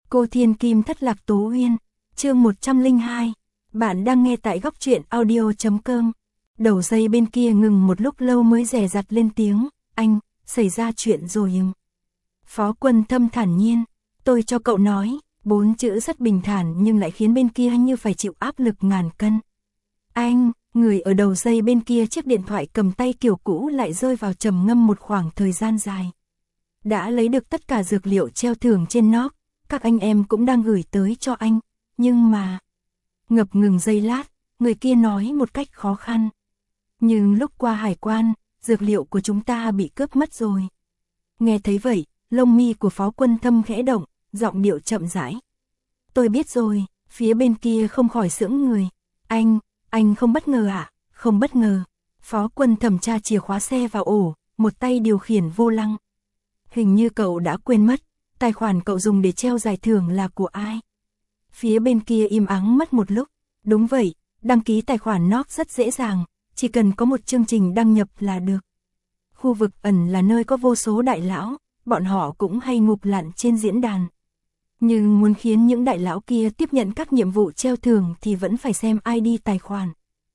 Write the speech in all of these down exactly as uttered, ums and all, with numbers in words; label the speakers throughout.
Speaker 1: Cô Thiên Kim thất lạc Tố Uyên, chương một trăm lẻ hai. Bạn đang nghe tại góc truyện audio chấm com. Đầu dây bên kia ngừng một lúc lâu mới dè dặt lên tiếng, anh, xảy ra chuyện rồi ừm. Phó Quân Thâm thản nhiên, tôi cho cậu nói, bốn chữ rất bình thản nhưng lại khiến bên kia như phải chịu áp lực ngàn cân. Anh, người ở đầu dây bên kia chiếc điện thoại cầm tay kiểu cũ lại rơi vào trầm ngâm một khoảng thời gian dài. Đã lấy được tất cả dược liệu treo thưởng trên nó, các anh em cũng đang gửi tới cho anh, nhưng mà... Ngập ngừng giây lát, người kia nói một cách khó khăn. Nhưng lúc qua hải quan, dược liệu của chúng ta bị cướp mất rồi. Nghe thấy vậy, lông mi của Phó Quân Thâm khẽ động, giọng điệu chậm rãi. Tôi biết rồi, phía bên kia không khỏi sững người. Anh, anh không bất ngờ à? Không bất ngờ. Phó Quân Thẩm tra chìa khóa xe vào ổ, một tay điều khiển vô lăng. Hình như cậu đã quên mất, tài khoản cậu dùng để treo giải thưởng là của ai? Phía bên kia im ắng mất một lúc. Đúng vậy, đăng ký tài khoản nó rất dễ dàng, chỉ cần có một chương trình đăng nhập là được. Khu vực ẩn là nơi có vô số đại lão, bọn họ cũng hay ngụp lặn trên diễn đàn. Nhưng muốn khiến những đại lão kia tiếp nhận các nhiệm vụ treo thưởng thì vẫn phải xem i đê tài khoản.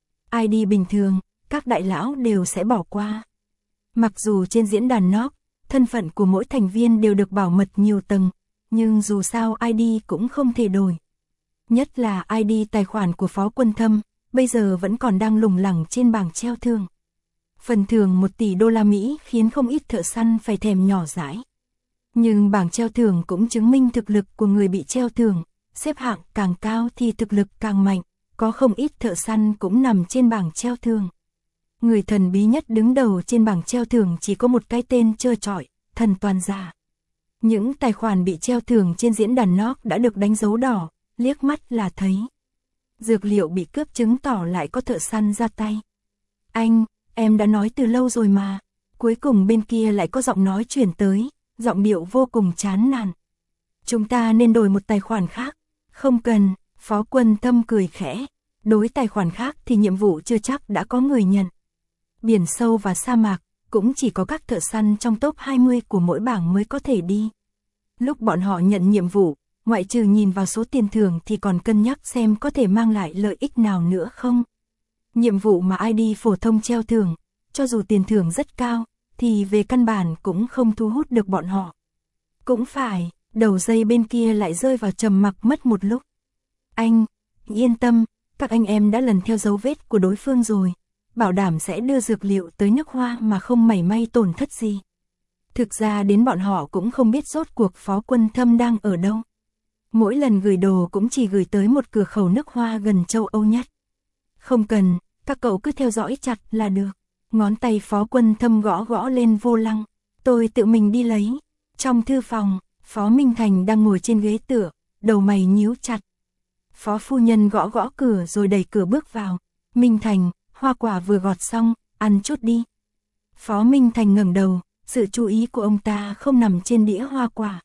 Speaker 1: i đê bình thường, các đại lão đều sẽ bỏ qua. Mặc dù trên diễn đàn nó, thân phận của mỗi thành viên đều được bảo mật nhiều tầng, nhưng dù sao i đê cũng không thể đổi. Nhất là i đê tài khoản của Phó Quân Thâm, bây giờ vẫn còn đang lủng lẳng trên bảng treo thưởng. Phần thưởng một tỷ đô la Mỹ khiến không ít thợ săn phải thèm nhỏ dãi. Nhưng bảng treo thưởng cũng chứng minh thực lực của người bị treo thưởng, xếp hạng càng cao thì thực lực càng mạnh, có không ít thợ săn cũng nằm trên bảng treo thưởng. Người thần bí nhất đứng đầu trên bảng treo thưởng chỉ có một cái tên trơ trọi, Thần Toàn Giả. Những tài khoản bị treo thưởng trên diễn đàn nó đã được đánh dấu đỏ, liếc mắt là thấy. Dược liệu bị cướp chứng tỏ lại có thợ săn ra tay. Anh, em đã nói từ lâu rồi mà. Cuối cùng bên kia lại có giọng nói chuyển tới, giọng điệu vô cùng chán nản. Chúng ta nên đổi một tài khoản khác. Không cần, Phó Quân Thâm cười khẽ. Đối tài khoản khác thì nhiệm vụ chưa chắc đã có người nhận. Biển sâu và sa mạc, cũng chỉ có các thợ săn trong top hai mươi của mỗi bảng mới có thể đi. Lúc bọn họ nhận nhiệm vụ, ngoại trừ nhìn vào số tiền thưởng thì còn cân nhắc xem có thể mang lại lợi ích nào nữa không. Nhiệm vụ mà i đê phổ thông treo thưởng, cho dù tiền thưởng rất cao, thì về căn bản cũng không thu hút được bọn họ. Cũng phải, đầu dây bên kia lại rơi vào trầm mặc mất một lúc. Anh, yên tâm, các anh em đã lần theo dấu vết của đối phương rồi, bảo đảm sẽ đưa dược liệu tới nước Hoa mà không mảy may tổn thất gì. Thực ra đến bọn họ cũng không biết rốt cuộc Phó Quân Thâm đang ở đâu. Mỗi lần gửi đồ cũng chỉ gửi tới một cửa khẩu nước Hoa gần châu Âu nhất. Không cần, các cậu cứ theo dõi chặt là được. Ngón tay Phó Quân Thâm gõ gõ lên vô lăng. Tôi tự mình đi lấy. Trong thư phòng, Phó Minh Thành đang ngồi trên ghế tựa, đầu mày nhíu chặt. Phó phu nhân gõ gõ cửa rồi đẩy cửa bước vào. Minh Thành, hoa quả vừa gọt xong, ăn chút đi. Phó Minh Thành ngẩng đầu, sự chú ý của ông ta không nằm trên đĩa hoa quả.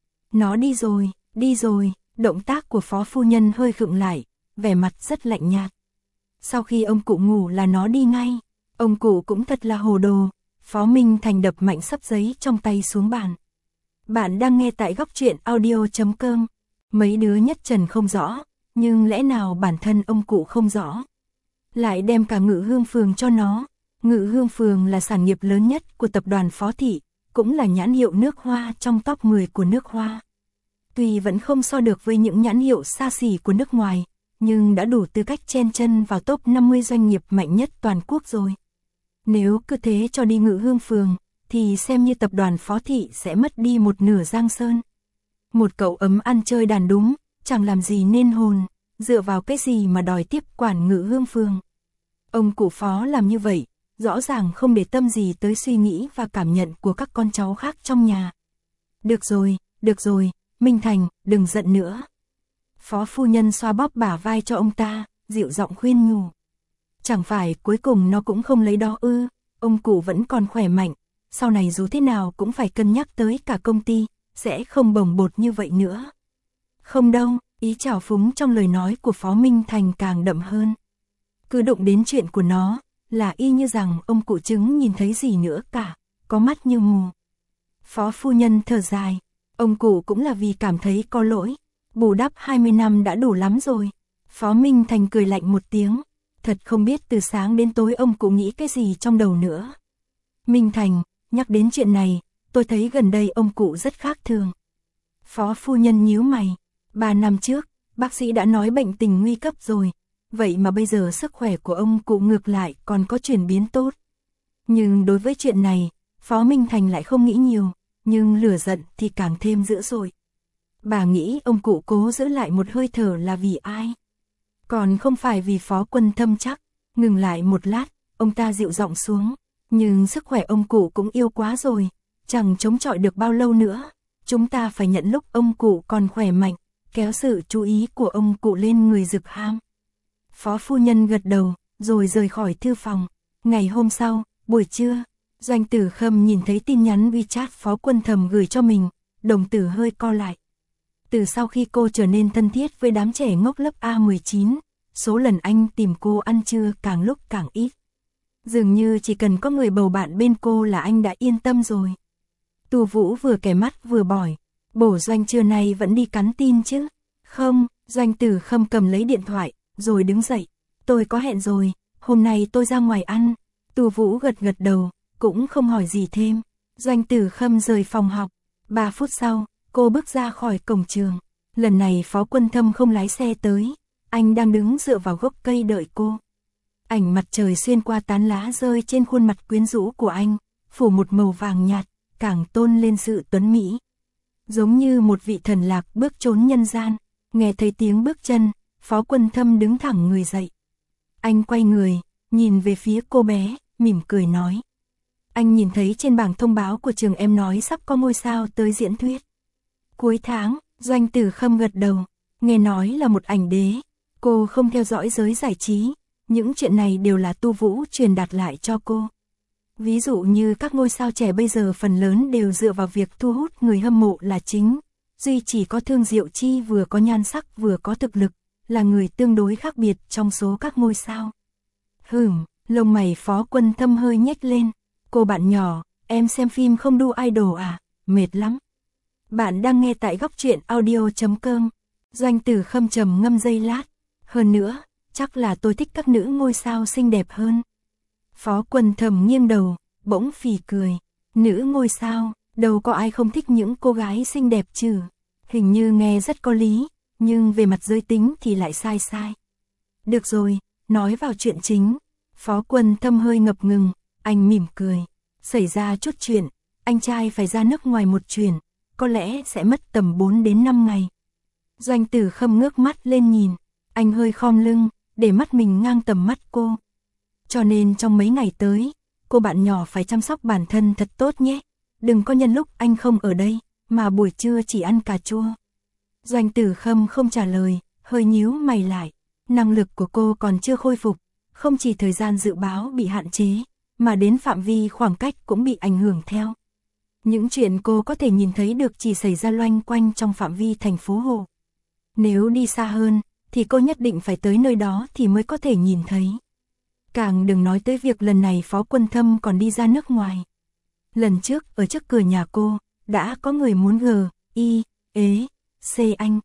Speaker 1: Nó đi rồi, đi rồi, động tác của Phó phu nhân hơi khựng lại, vẻ mặt rất lạnh nhạt. Sau khi ông cụ ngủ là nó đi ngay, ông cụ cũng thật là hồ đồ. Phó Minh Thành đập mạnh xấp giấy trong tay xuống bàn. Bạn đang nghe tại góc truyện audio chấm com. Mấy đứa nhất trần không rõ, nhưng lẽ nào bản thân ông cụ không rõ. Lại đem cả Ngự Hương Phường cho nó. Ngự Hương Phường là sản nghiệp lớn nhất của tập đoàn Phó Thị, cũng là nhãn hiệu nước Hoa trong top mười của nước Hoa. Tuy vẫn không so được với những nhãn hiệu xa xỉ của nước ngoài, nhưng đã đủ tư cách chen chân vào top năm mươi doanh nghiệp mạnh nhất toàn quốc rồi. Nếu cứ thế cho đi Ngự Hương Phường, thì xem như tập đoàn Phó Thị sẽ mất đi một nửa Giang Sơn. Một cậu ấm ăn chơi đàn đúng, chẳng làm gì nên hồn, dựa vào cái gì mà đòi tiếp quản Ngự Hương Phường. Ông cụ Phó làm như vậy, rõ ràng không để tâm gì tới suy nghĩ và cảm nhận của các con cháu khác trong nhà. Được rồi, được rồi, Minh Thành, đừng giận nữa. Phó phu nhân xoa bóp bả vai cho ông ta, dịu giọng khuyên nhủ. Chẳng phải cuối cùng nó cũng không lấy đó ư, ông cụ vẫn còn khỏe mạnh, sau này dù thế nào cũng phải cân nhắc tới cả công ty, sẽ không bồng bột như vậy nữa. Không đâu, ý trào phúng trong lời nói của Phó Minh Thành càng đậm hơn. Cứ đụng đến chuyện của nó, là y như rằng ông cụ chứng nhìn thấy gì nữa cả, có mắt như mù. Phó phu nhân thở dài, ông cụ cũng là vì cảm thấy có lỗi, bù đắp hai mươi năm đã đủ lắm rồi. Phó Minh Thành cười lạnh một tiếng, thật không biết từ sáng đến tối ông cụ nghĩ cái gì trong đầu nữa. Minh Thành, nhắc đến chuyện này, tôi thấy gần đây ông cụ rất khác thường. Phó phu nhân nhíu mày, ba năm trước, bác sĩ đã nói bệnh tình nguy cấp rồi, vậy mà bây giờ sức khỏe của ông cụ ngược lại còn có chuyển biến tốt. Nhưng đối với chuyện này, Phó Minh Thành lại không nghĩ nhiều, nhưng lửa giận thì càng thêm dữ dội. Bà nghĩ ông cụ cố giữ lại một hơi thở là vì ai? Còn không phải vì Phó Quân Thâm chắc. Ngừng lại một lát, ông ta dịu giọng xuống, nhưng sức khỏe ông cụ cũng yêu quá rồi, chẳng chống chọi được bao lâu nữa. Chúng ta phải nhận lúc ông cụ còn khỏe mạnh, kéo sự chú ý của ông cụ lên người Dực Ham. Phó phu nhân gật đầu, rồi rời khỏi thư phòng. Ngày hôm sau, buổi trưa, Doanh Tử Khâm nhìn thấy tin nhắn WeChat Phó Quân Thầm gửi cho mình, đồng tử hơi co lại. Từ sau khi cô trở nên thân thiết với đám trẻ ngốc lớp A mười chín, số lần anh tìm cô ăn trưa càng lúc càng ít. Dường như chỉ cần có người bầu bạn bên cô là anh đã yên tâm rồi. Tu Vũ vừa kẻ mắt vừa bỏi, bổ Doanh trưa nay vẫn đi cắn tin chứ? Không, Doanh Tử Khâm cầm lấy điện thoại, rồi đứng dậy. Tôi có hẹn rồi, hôm nay tôi ra ngoài ăn. Tu Vũ gật gật đầu, cũng không hỏi gì thêm. Doanh Tử Khâm rời phòng học. Ba phút sau, cô bước ra khỏi cổng trường. Lần này Phó Quân Thâm không lái xe tới. Anh đang đứng dựa vào gốc cây đợi cô. Ảnh mặt trời xuyên qua tán lá rơi trên khuôn mặt quyến rũ của anh, phủ một màu vàng nhạt, càng tôn lên sự tuấn mỹ. Giống như một vị thần lạc bước trốn nhân gian, nghe thấy tiếng bước chân, Phó Quân Thâm đứng thẳng người dậy. Anh quay người, nhìn về phía cô bé, mỉm cười nói. Anh nhìn thấy trên bảng thông báo của trường em nói sắp có ngôi sao tới diễn thuyết. Cuối tháng, Doanh Tử Khâm gật đầu, nghe nói là một ảnh đế. Cô không theo dõi giới giải trí, những chuyện này đều là Tu Vũ truyền đạt lại cho cô. Ví dụ như các ngôi sao trẻ bây giờ phần lớn đều dựa vào việc thu hút người hâm mộ là chính. Duy chỉ có Thương Diệu Chi vừa có nhan sắc vừa có thực lực, là người tương đối khác biệt trong số các ngôi sao. Hửm, lông mày Phó Quân Thâm hơi nhếch lên. Cô bạn nhỏ, em xem phim không đu idol à, mệt lắm. Bạn đang nghe tại góc truyện audio chấm com. Doanh Tử Khâm trầm ngâm giây lát. Hơn nữa, chắc là tôi thích các nữ ngôi sao xinh đẹp hơn. Phó Quân Thâm nghiêng đầu, bỗng phì cười. Nữ ngôi sao, đâu có ai không thích những cô gái xinh đẹp chứ. Hình như nghe rất có lý, nhưng về mặt giới tính thì lại sai sai. Được rồi, nói vào chuyện chính. Phó Quân Thâm hơi ngập ngừng, anh mỉm cười. Xảy ra chút chuyện, anh trai phải ra nước ngoài một chuyến, có lẽ sẽ mất tầm bốn đến năm ngày. Doanh Tử Khâm ngước mắt lên nhìn, anh hơi khom lưng, để mắt mình ngang tầm mắt cô. Cho nên trong mấy ngày tới, cô bạn nhỏ phải chăm sóc bản thân thật tốt nhé. Đừng có nhân lúc anh không ở đây, mà buổi trưa chỉ ăn cà chua. Doanh Tử Khâm không trả lời, hơi nhíu mày lại. Năng lực của cô còn chưa khôi phục, không chỉ thời gian dự báo bị hạn chế, mà đến phạm vi khoảng cách cũng bị ảnh hưởng theo. Những chuyện cô có thể nhìn thấy được chỉ xảy ra loanh quanh trong phạm vi thành phố Hồ. Nếu đi xa hơn, thì cô nhất định phải tới nơi đó thì mới có thể nhìn thấy. Càng đừng nói tới việc lần này Phó Quân Thâm còn đi ra nước ngoài. Lần trước ở trước cửa nhà cô, đã có người muốn gờ, y, ế, xê anh.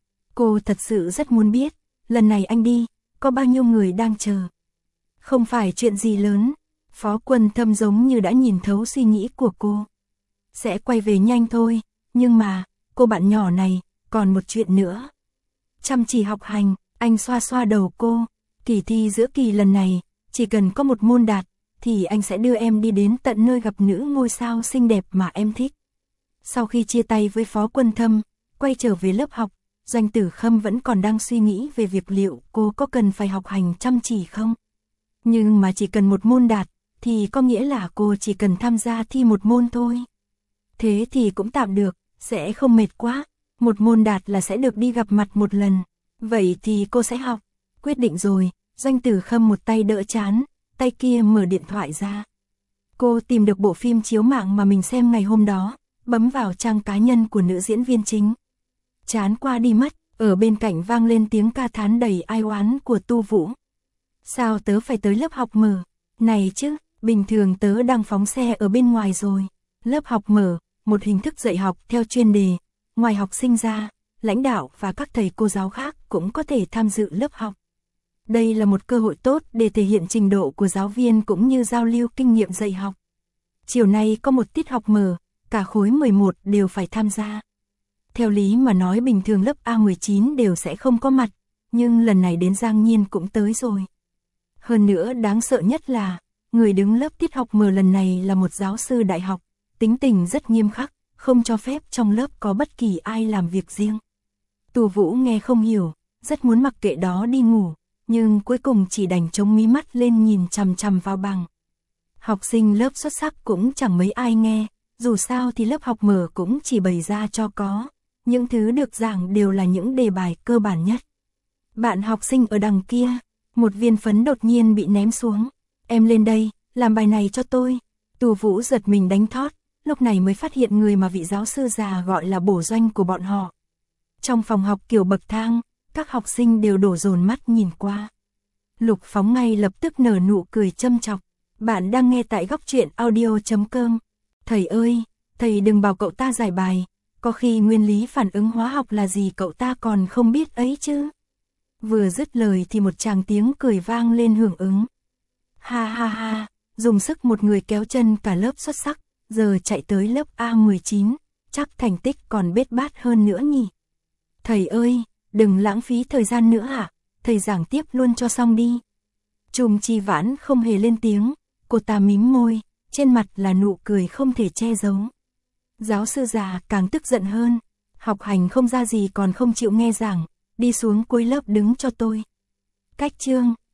Speaker 1: Cô thật sự rất muốn biết, lần này anh đi, có bao nhiêu người đang chờ. Không phải chuyện gì lớn, Phó Quân Thâm giống như đã nhìn thấu suy nghĩ của cô. Sẽ quay về nhanh thôi, nhưng mà, cô bạn nhỏ này, còn một chuyện nữa. Chăm chỉ học hành, anh xoa xoa đầu cô. Kỳ thi giữa kỳ lần này, chỉ cần có một môn đạt, thì anh sẽ đưa em đi đến tận nơi gặp nữ ngôi sao xinh đẹp mà em thích. Sau khi chia tay với Phó Quân Thâm, quay trở về lớp học, Doanh Tử Khâm vẫn còn đang suy nghĩ về việc liệu cô có cần phải học hành chăm chỉ không. Nhưng mà chỉ cần một môn đạt, thì có nghĩa là cô chỉ cần tham gia thi một môn thôi. Thế thì cũng tạm được, sẽ không mệt quá. Một môn đạt là sẽ được đi gặp mặt một lần. Vậy thì cô sẽ học. Quyết định rồi, Doanh Tử Khâm một tay đỡ chán, tay kia mở điện thoại ra. Cô tìm được bộ phim chiếu mạng mà mình xem ngày hôm đó, bấm vào trang cá nhân của nữ diễn viên chính. Chán qua đi mất, ở bên cạnh vang lên tiếng ca thán đầy ai oán của Tu Vũ. Sao tớ phải tới lớp học mở? Này chứ, bình thường tớ đang phóng xe ở bên ngoài rồi. Lớp học mở, một hình thức dạy học theo chuyên đề. Ngoài học sinh ra, lãnh đạo và các thầy cô giáo khác cũng có thể tham dự lớp học. Đây là một cơ hội tốt để thể hiện trình độ của giáo viên cũng như giao lưu kinh nghiệm dạy học. Chiều nay có một tiết học mở, cả khối mười một đều phải tham gia. Theo lý mà nói bình thường lớp A mười chín đều sẽ không có mặt, nhưng lần này đến Giang Nhiên cũng tới rồi. Hơn nữa đáng sợ nhất là, người đứng lớp tiết học mở lần này là một giáo sư đại học, tính tình rất nghiêm khắc, không cho phép trong lớp có bất kỳ ai làm việc riêng. Tù Vũ nghe không hiểu, rất muốn mặc kệ đó đi ngủ, nhưng cuối cùng chỉ đành chống mí mắt lên nhìn chằm chằm vào bảng. Học sinh lớp xuất sắc cũng chẳng mấy ai nghe, dù sao thì lớp học mở cũng chỉ bày ra cho có. Những thứ được giảng đều là những đề bài cơ bản nhất. Bạn học sinh ở đằng kia, một viên phấn đột nhiên bị ném xuống. Em lên đây, làm bài này cho tôi. Tù Vũ giật mình đánh thót, lúc này mới phát hiện người mà vị giáo sư già gọi là bổ doanh của bọn họ. Trong phòng học kiểu bậc thang, các học sinh đều đổ dồn mắt nhìn qua. Lục Phóng ngay lập tức nở nụ cười châm chọc. Bạn đang nghe tại góc truyện audio chấm com. Thầy ơi, thầy đừng bảo cậu ta giải bài. Có khi nguyên lý phản ứng hóa học là gì cậu ta còn không biết ấy chứ. Vừa dứt lời thì một tràng tiếng cười vang lên hưởng ứng. Ha ha ha, dùng sức một người kéo chân cả lớp xuất sắc, giờ chạy tới lớp A mười chín, chắc thành tích còn bết bát hơn nữa nhỉ. Thầy ơi, đừng lãng phí thời gian nữa ạ, thầy giảng tiếp luôn cho xong đi. Trùm Chi Vãn không hề lên tiếng, cô ta mím môi, trên mặt là nụ cười không thể che giấu. Giáo sư già càng tức giận hơn, học hành không ra gì còn không chịu nghe giảng, đi xuống cuối lớp đứng cho tôi. Cách chương